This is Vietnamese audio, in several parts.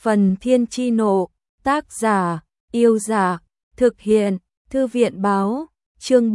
Phần Thiên Chi Nộ, tác giả, Yêu Giả, thực hiện, Thư viện Báo, chương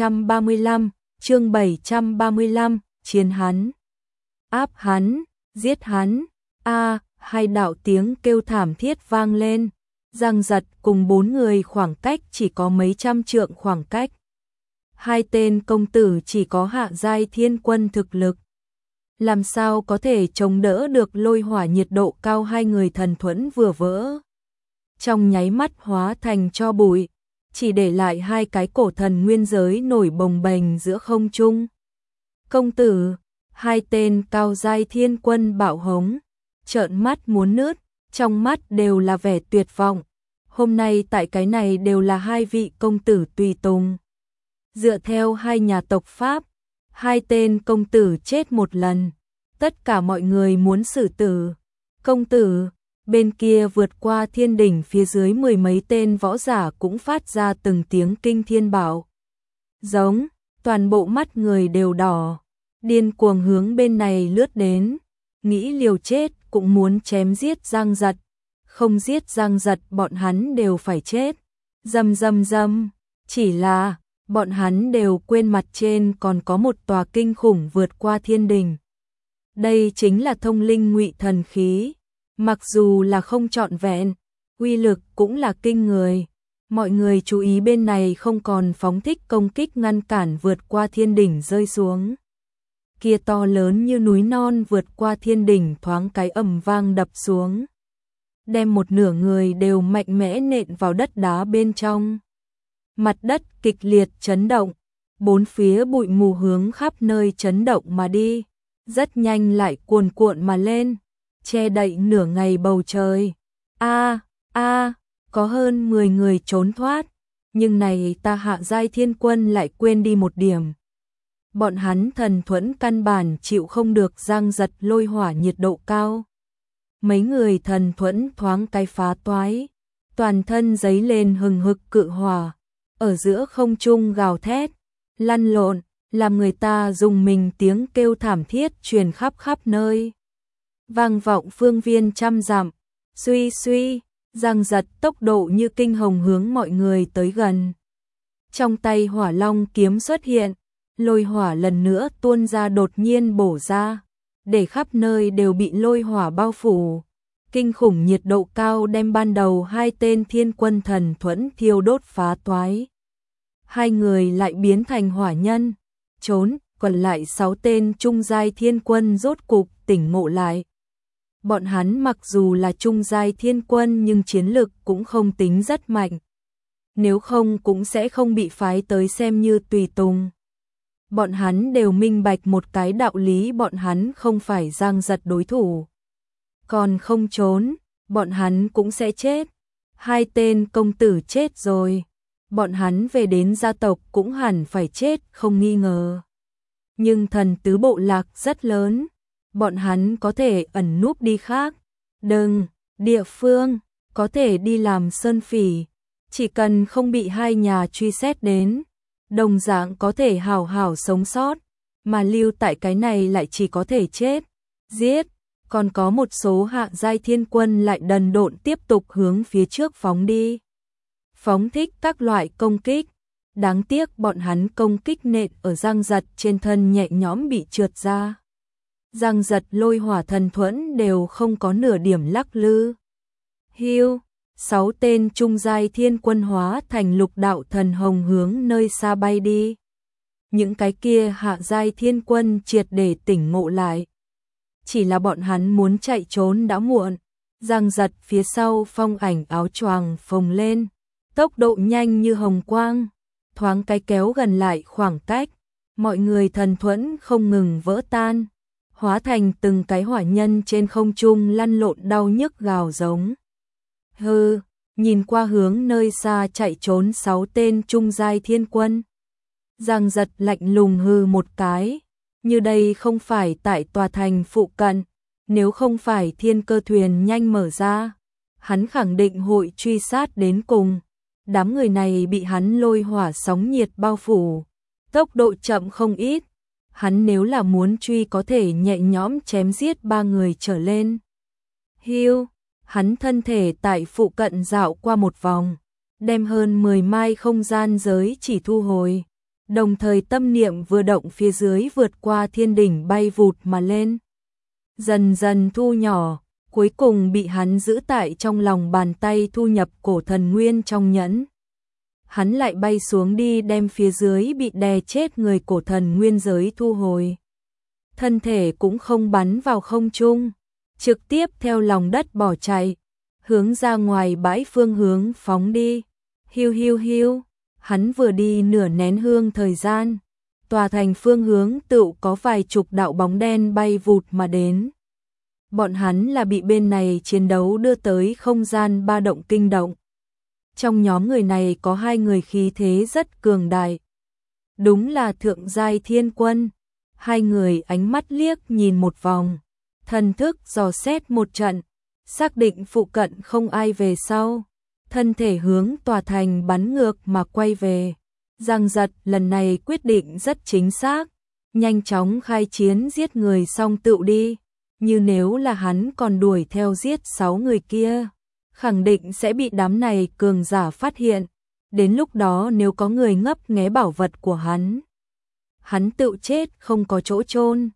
735, chiến hắn, áp hắn, giết hắn, hai đạo tiếng kêu thảm thiết vang lên, Giang Giật cùng 4 người khoảng cách chỉ có mấy trăm trượng khoảng cách. Hai tên công tử chỉ có hạ giai thiên quân thực lực. Làm sao có thể chống đỡ được lôi hỏa nhiệt độ cao, hai người thần thuẫn vừa vỡ. Trong nháy mắt hóa thành tro bụi, chỉ để lại hai cái cổ thần nguyên giới nổi bồng bềnh giữa không trung. Công tử, hai tên cao giai thiên quân bạo hống, trợn mắt muốn nứt, trong mắt đều là vẻ tuyệt vọng. Hôm nay tại cái này đều là hai vị công tử tùy tùng. Dựa theo hai nhà tộc Pháp, hai tên công tử chết một lần, tất cả mọi người muốn xử tử. Công tử, bên kia vượt qua thiên đỉnh phía dưới 10 mấy tên võ giả cũng phát ra từng tiếng kinh thiên bạo. Giống, toàn bộ mắt người đều đỏ, điên cuồng hướng bên này lướt đến, nghĩ liều chết cũng muốn chém giết Giang Giật. Không giết Giang Giật bọn hắn đều phải chết. Dầm, chỉ là bọn hắn đều quên mặt trên còn có một tòa kinh khủng vượt qua thiên đình. Đây chính là thông linh ngụy thần khí, mặc dù là không trọn vẹn, uy lực cũng là kinh người. Mọi người chú ý bên này không còn phóng thích công kích ngăn cản vượt qua thiên đỉnh rơi xuống. Kia to lớn như núi non vượt qua thiên đỉnh thoáng cái ầm vang đập xuống, đem một nửa người đều mạnh mẽ nện vào đất đá bên trong. Mặt đất kịch liệt chấn động, bốn phía bụi mù hướng khắp nơi chấn động mà đi, rất nhanh lại cuồn cuộn mà lên, che đậy nửa ngày bầu trời. Có hơn 10 người trốn thoát, nhưng này ta hạ giai thiên quân lại quên đi một điểm. Bọn hắn thần thuẫn căn bản chịu không được Giang Giật lôi hỏa nhiệt độ cao. Mấy người thần thuẫn thoáng cái phá toái, toàn thân giấy lên hừng hực cự hỏa, ở giữa không trung gào thét, lăn lộn, làm người ta rùng mình, tiếng kêu thảm thiết truyền khắp nơi. Vang vọng phương viên trăm dặm, suy, Giang Giật tốc độ như kinh hồng hướng mọi người tới gần. Trong tay hỏa long kiếm xuất hiện, lôi hỏa lần nữa tuôn ra đột nhiên bổ ra, để khắp nơi đều bị lôi hỏa bao phủ. Kinh khủng nhiệt độ cao đem ban đầu hai tên thiên quân thần thuẫn thiêu đốt phá toái. Hai người lại biến thành hỏa nhân, trốn, còn lại 6 tên trung giai thiên quân rốt cục tỉnh ngộ lại. Bọn hắn mặc dù là trung giai thiên quân nhưng chiến lực cũng không tính rất mạnh. Nếu không cũng sẽ không bị phái tới xem như tùy tùng. Bọn hắn đều minh bạch một cái đạo lý, bọn hắn không phải Giang Giật đối thủ. Còn không trốn, bọn hắn cũng sẽ chết. Hai tên công tử chết rồi, bọn hắn về đến gia tộc cũng hẳn phải chết không nghi ngờ. Nhưng thần tứ bộ lạc rất lớn, bọn hắn có thể ẩn núp đi khác. Địa phương, có thể đi làm sơn phỉ, chỉ cần không bị hai nhà truy xét đến, đồng dạng có thể hào hào sống sót, mà lưu tại cái này lại chỉ có thể chết, giết. Còn có một số hạ giai thiên quân lại đần độn tiếp tục hướng phía trước phóng đi. Phóng thích các loại công kích. Đáng tiếc bọn hắn công kích nện ở Giang Giật trên thân nhẹ nhõm bị trượt ra. Giang Giật lôi hỏa thần thuẫn đều không có nửa điểm lắc lư. 6 tên trung giai thiên quân hóa thành lục đạo thần hồng hướng nơi xa bay đi. Những cái kia hạ giai thiên quân triệt để tỉnh ngộ lại. Chỉ là bọn hắn muốn chạy trốn đã muộn. Giang Giật phía sau phong ảnh áo choàng phồng lên, tốc độ nhanh như hồng quang, thoáng cái kéo gần lại khoảng cách. Mọi người thần thuẫn không ngừng vỡ tan, hóa thành từng cái hỏa nhân trên không trung lăn lộn đau nhức gào giống. Nhìn qua hướng nơi xa chạy trốn 6 tên trung giai thiên quân, Giang Giật lạnh lùng hừ một cái. Như đây không phải tại tòa thành phụ cận, nếu không phải thiên cơ thuyền nhanh mở ra, hắn khẳng định hội truy sát đến cùng. Đám người này bị hắn lôi hỏa sóng nhiệt bao phủ, tốc độ chậm không ít. Hắn nếu là muốn truy có thể nhẹ nhõm chém giết 3 người trở lên. Hắn thân thể tại phụ cận dạo qua một vòng, đem hơn 10 mai không gian giới chỉ thu hồi, đồng thời tâm niệm vừa động phía dưới vượt qua thiên đỉnh bay vụt mà lên. Dần dần thu nhỏ, cuối cùng bị hắn giữ tại trong lòng bàn tay thu nhập cổ thần nguyên trong nhẫn. Hắn lại bay xuống đi đem phía dưới bị đè chết người cổ thần nguyên giới thu hồi. Thân thể cũng không bắn vào không trung, trực tiếp theo lòng đất bỏ chạy, hướng ra ngoài bãi phương hướng phóng đi. Hiu hiu hiu, hắn vừa đi nửa nén hương thời gian, tòa thành phương hướng tựu có vài chục đạo bóng đen bay vụt mà đến. Bọn hắn là bị bên này chiến đấu đưa tới không gian ba động kinh động. Trong nhóm người này có 2 người khí thế rất cường đại. Đúng là thượng giai thiên quân. 2 người ánh mắt liếc nhìn một vòng, thần thức dò xét một trận, xác định phụ cận không ai về sau. Thân thể hướng tòa thành bắn ngược mà quay về. Giang Giật lần này quyết định rất chính xác, nhanh chóng khai chiến giết người xong tựu đi. Như nếu là hắn còn đuổi theo giết 6 người kia, khẳng định sẽ bị đám này cường giả phát hiện. Đến lúc đó nếu có người ngấp nghé bảo vật của hắn tự chết không có chỗ chôn.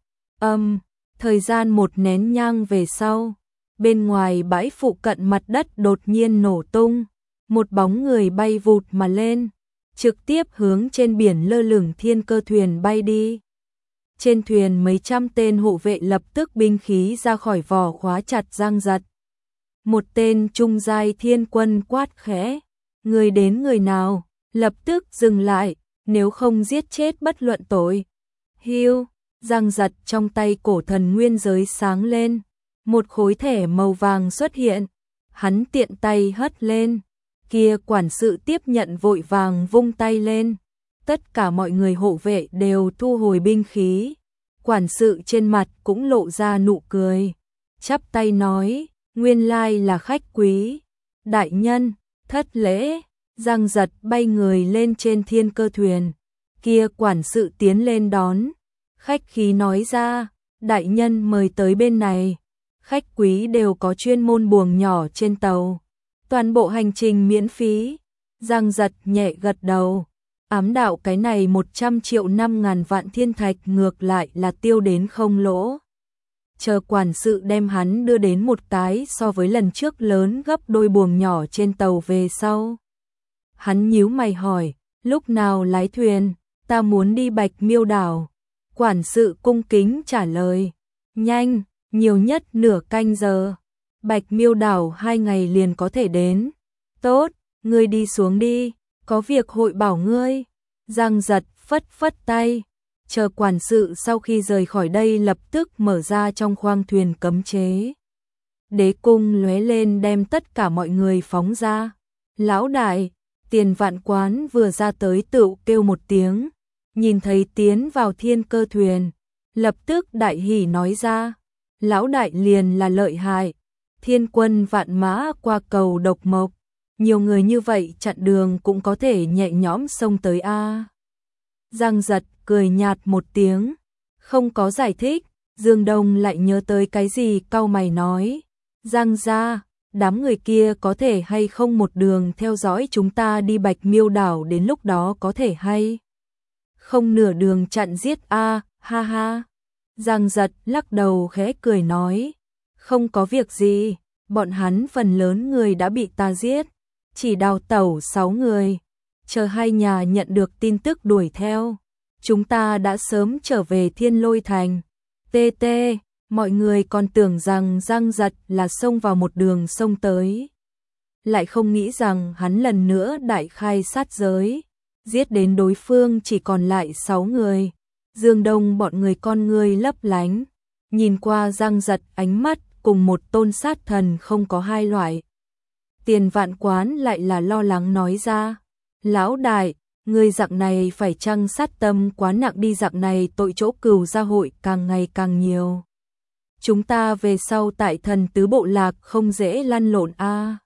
Thời gian một nén nhang về sau, bên ngoài bãi phụ cận mặt đất đột nhiên nổ tung, một bóng người bay vụt mà lên, trực tiếp hướng trên biển lơ lửng thiên cơ thuyền bay đi. Trên thuyền mấy trăm tên hộ vệ lập tức binh khí ra khỏi vỏ khóa chặt Giang Giật. Một tên trung giai thiên quân quát khẽ, người đến người nào, lập tức dừng lại, nếu không giết chết bất luận tội. Hiu, Giang Giật trong tay cổ thần nguyên giới sáng lên, một khối thẻ màu vàng xuất hiện, hắn tiện tay hất lên, kia quản sự tiếp nhận vội vàng vung tay lên, tất cả mọi người hộ vệ đều thu hồi binh khí, quản sự trên mặt cũng lộ ra nụ cười, chắp tay nói, nguyên lai là khách quý, đại nhân, thất lễ. Giang Giật bay người lên trên thiên cơ thuyền, kia quản sự tiến lên đón, khách khí nói ra, đại nhân mời tới bên này, khách quý đều có chuyên môn buồng nhỏ trên tàu, toàn bộ hành trình miễn phí. Giang Giật nhẹ gật đầu, ám đạo cái này 100 triệu 5.000 vạn thiên thạch ngược lại là tiêu đến không lỗ. Chờ quản sự đem hắn đưa đến một cái so với lần trước lớn gấp đôi buồng nhỏ trên tàu về sau. Hắn nhíu mày hỏi, lúc nào lái thuyền, ta muốn đi Bạch Miêu đảo. Quản sự cung kính trả lời, nhanh, nhiều nhất nửa canh giờ. Bạch Miêu đảo 2 ngày liền có thể đến. Tốt, ngươi đi xuống đi, có việc hội bảo ngươi. Giang Giật phất phất tay, chờ quản sự sau khi rời khỏi đây lập tức mở ra trong khoang thuyền cấm chế. Đế cung lóe lên đem tất cả mọi người phóng ra. Lão đại, Tiền Vạn Quán vừa ra tới tựu kêu một tiếng, nhìn thấy tiến vào thiên cơ thuyền, lập tức đại hỉ nói ra, lão đại liền là lợi hại, thiên quân vạn mã qua cầu độc mộc, nhiều người như vậy chặn đường cũng có thể nhẹ nhõm xông tới a. Giang Giật cười nhạt một tiếng, không có giải thích, Dương Đông lại nhớ tới cái gì cau mày nói, Giang gia, đám người kia có thể hay không một đường theo dõi chúng ta đi Bạch Miêu đảo, đến lúc đó có thể hay không nửa đường chặn giết a, ha ha. Giang Giật lắc đầu khẽ cười nói, không có việc gì, bọn hắn phần lớn người đã bị ta giết, chỉ đào tẩu 6 người, chờ 2 nhà nhận được tin tức đuổi theo, chúng ta đã sớm trở về Thiên Lôi Thành. TT, mọi người còn tưởng rằng Giang Giật là xông vào một đường sông tới, lại không nghĩ rằng hắn lần nữa đại khai sát giới, giết đến đối phương chỉ còn lại 6 người. Dương Đông bọn người con ngươi lấp lánh, nhìn qua Giang Giật ánh mắt cùng một tôn sát thần không có hai loại. Tiền Vạn Quán lại là lo lắng nói ra, lão đại, người dạng này phải chăng sát tâm quá nặng đi, dạng này tội chỗ cừu gia hội càng ngày càng nhiều. Chúng ta về sau tại Thần Tứ Bộ Lạc không dễ lăn lộn a.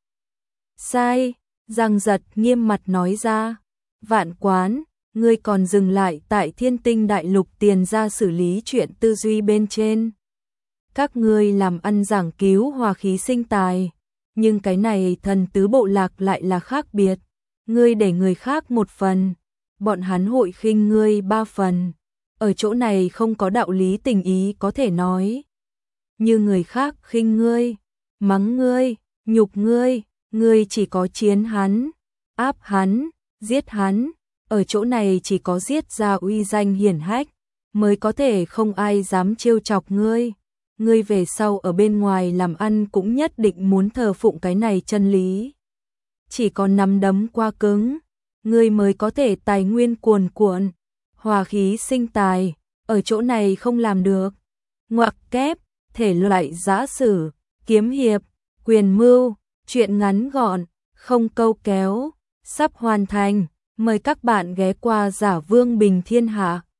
Sai, Giang Giật nghiêm mặt nói ra, Vạn Quán, ngươi còn dừng lại tại Thiên Tinh Đại Lục tiền ra xử lý chuyện tư duy bên trên. Các ngươi làm ăn giảng cứu hòa khí sinh tài, Nhưng cái này thần tứ bộ lạc lại là khác biệt. Ngươi để người khác một phần, bọn hắn hội khinh ngươi ba phần. Ở chỗ này không có đạo lý tình ý có thể nói. Như người khác khinh ngươi, mắng ngươi, nhục ngươi, ngươi chỉ có chiến hắn, áp hắn, giết hắn. Ở chỗ này chỉ có giết ra uy danh hiển hách, mới có thể không ai dám trêu chọc ngươi. Ngươi về sau ở bên ngoài làm ăn cũng nhất định muốn thờ phụng cái này chân lý. Chỉ có nắm đấm qua cứng, ngươi mới có thể tài nguyên cuồn cuộn, hòa khí sinh tài, ở chỗ này không làm được. Ngoặc kép, thể loại giã sử, kiếm hiệp, quyền mưu, truyện ngắn gọn, không câu kéo, sắp hoàn thành. Mời các bạn ghé qua Giả Vương Bình Thiên Hạ.